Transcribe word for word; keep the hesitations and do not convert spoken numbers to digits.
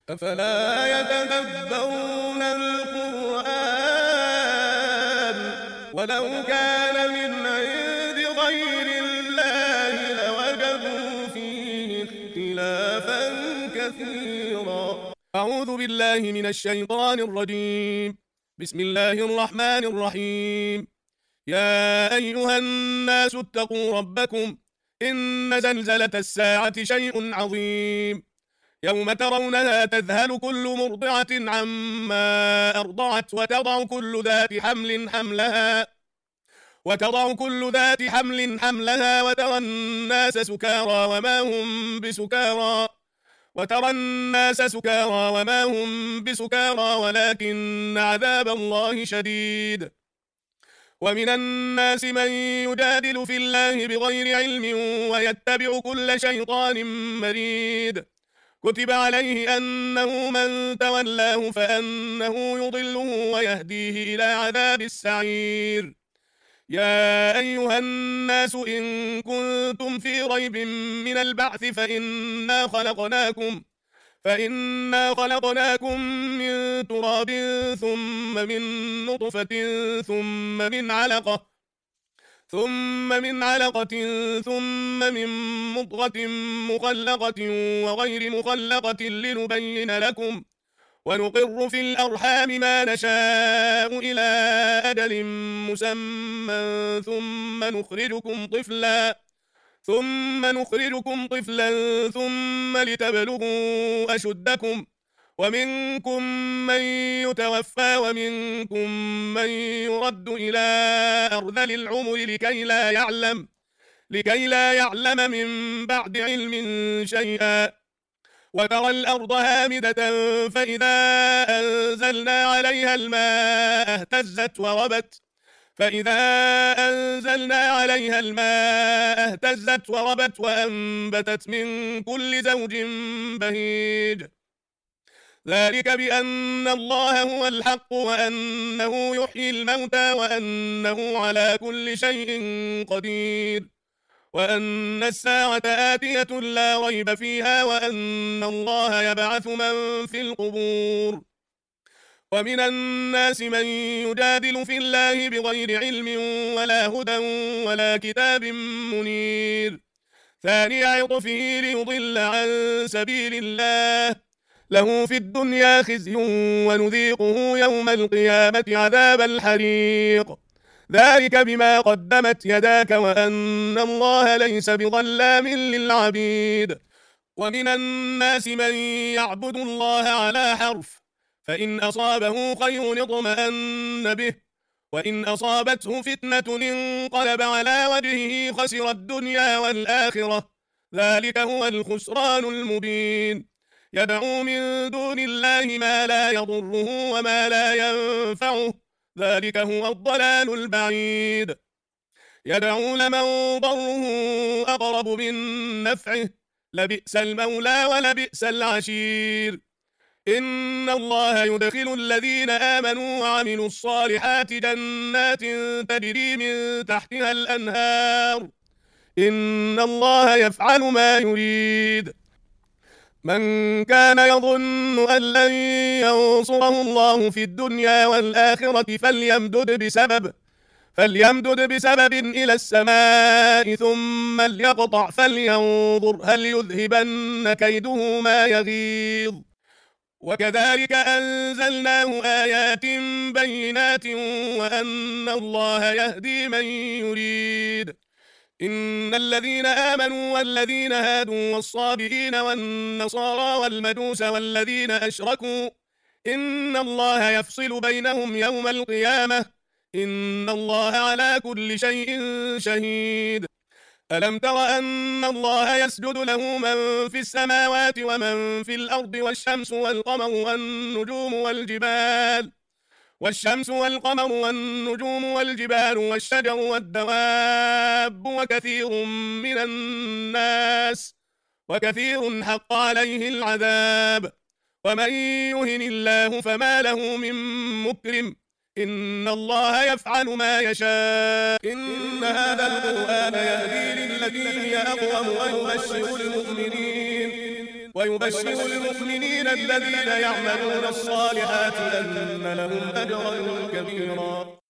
أفلا يتدبرون القرآن ولو كان من عند غير الله لوجدوا فيه اختلافا كثيرا. أعوذ بالله من الشيطان الرجيم. بسم الله الرحمن الرحيم. يا أيها الناس اتقوا ربكم إن زلزلة الساعة شيء عظيم يوم ترونها تذهل كل مرضعة عما أرضعت وتضع كل ذات حمل حملها وتضع كل ذات حمل حملها وترى الناس سكارى وما هم بسكارى وترى الناس سكارى وما هم بسكارى ولكن عذاب الله شديد. ومن الناس من يجادل في الله بغير علم ويتبع كل شيطان مريد. كتب عليه أنه من تولاه فأنه يضله ويهديه إلى عذاب السعير. يا أيها الناس إن كنتم في ريب من البعث فإنا خلقناكم فإنا خلقناكم من تراب ثم من نطفة ثم من علقة ثم من علقة ثم من مضغة مخلقة وغير مخلقة لنبين لكم ونقر في الأرحام ما نشاء إلى أجل مسمى ثم نخرجكم طفلا ثم نخرجكم طفلا ثم لتبلغوا أشدكم ومنكم من يتوفى ومنكم من يرد إلى أرذل العمر لكي لا يعلم لكي لا يعلم من بعد علم شيئا. وترى الأرض هامدة فإذا أنزلنا عليها الماء اهتزت وربت فإذا أنزلنا عليها الماء اهتزت وربت وأنبتت من كل زوج بهيج. ذلك بأن الله هو الحق وأنه يحيي الموتى وأنه على كل شيء قدير وأن الساعة آتية لا ريب فيها وأن الله يبعث من في القبور. ومن الناس من يجادل في الله بغير علم ولا هدى ولا كتاب منير. ثاني عطفه ليضل عن سبيل الله له في الدنيا خزي ونذيقه يوم القيامة عذاب الحريق. ذلك بما قدمت يداك وأن الله ليس بظلام للعبيد. ومن الناس من يعبد الله على حرف فإن أصابه خير اطمأن به وإن أصابته فتنة انقلب على وجهه خسر الدنيا والآخرة. ذلك هو الخسران المبين. يدعو من دون الله ما لا يضره وما لا ينفعه ذلك هو الضلال البعيد. يدعو لمن ضره أقرب من نفعه لبئس المولى ولبئس العشير. إن الله يدخل الذين آمنوا وعملوا الصالحات جنات تجري من تحتها الأنهار إن الله يفعل ما يريد. من كان يظن أن لن ينصره الله في الدنيا والآخرة فليمدد بسبب فليمدد بسبب إلى السماء ثم ليقطع فلينظر هل يذهبن كيده ما يغيظ. وكذلك أنزلناه آيات بينات وأن الله يهدي من يريد. إن الذين آمنوا والذين هادوا والصابئين والنصارى والمجوس والذين أشركوا إن الله يفصل بينهم يوم القيامة إن الله على كل شيء شهيد. ألم تر أن الله يسجد له من في السماوات ومن في الأرض والشمس والقمر والنجوم والجبال والشمس والقمر والنجوم والجبال والشجر والدواب وكثير من الناس وكثير حق عليه العذاب. ومن يهن الله فما له من مكرم إن الله يفعل ما يشاء. إن هذا القرآن يهدي للتي هي أقوم ويبشر المؤمنين ويبشر المؤمنين الذين يعملون الصالحات أن لهم أجرا كبيرا.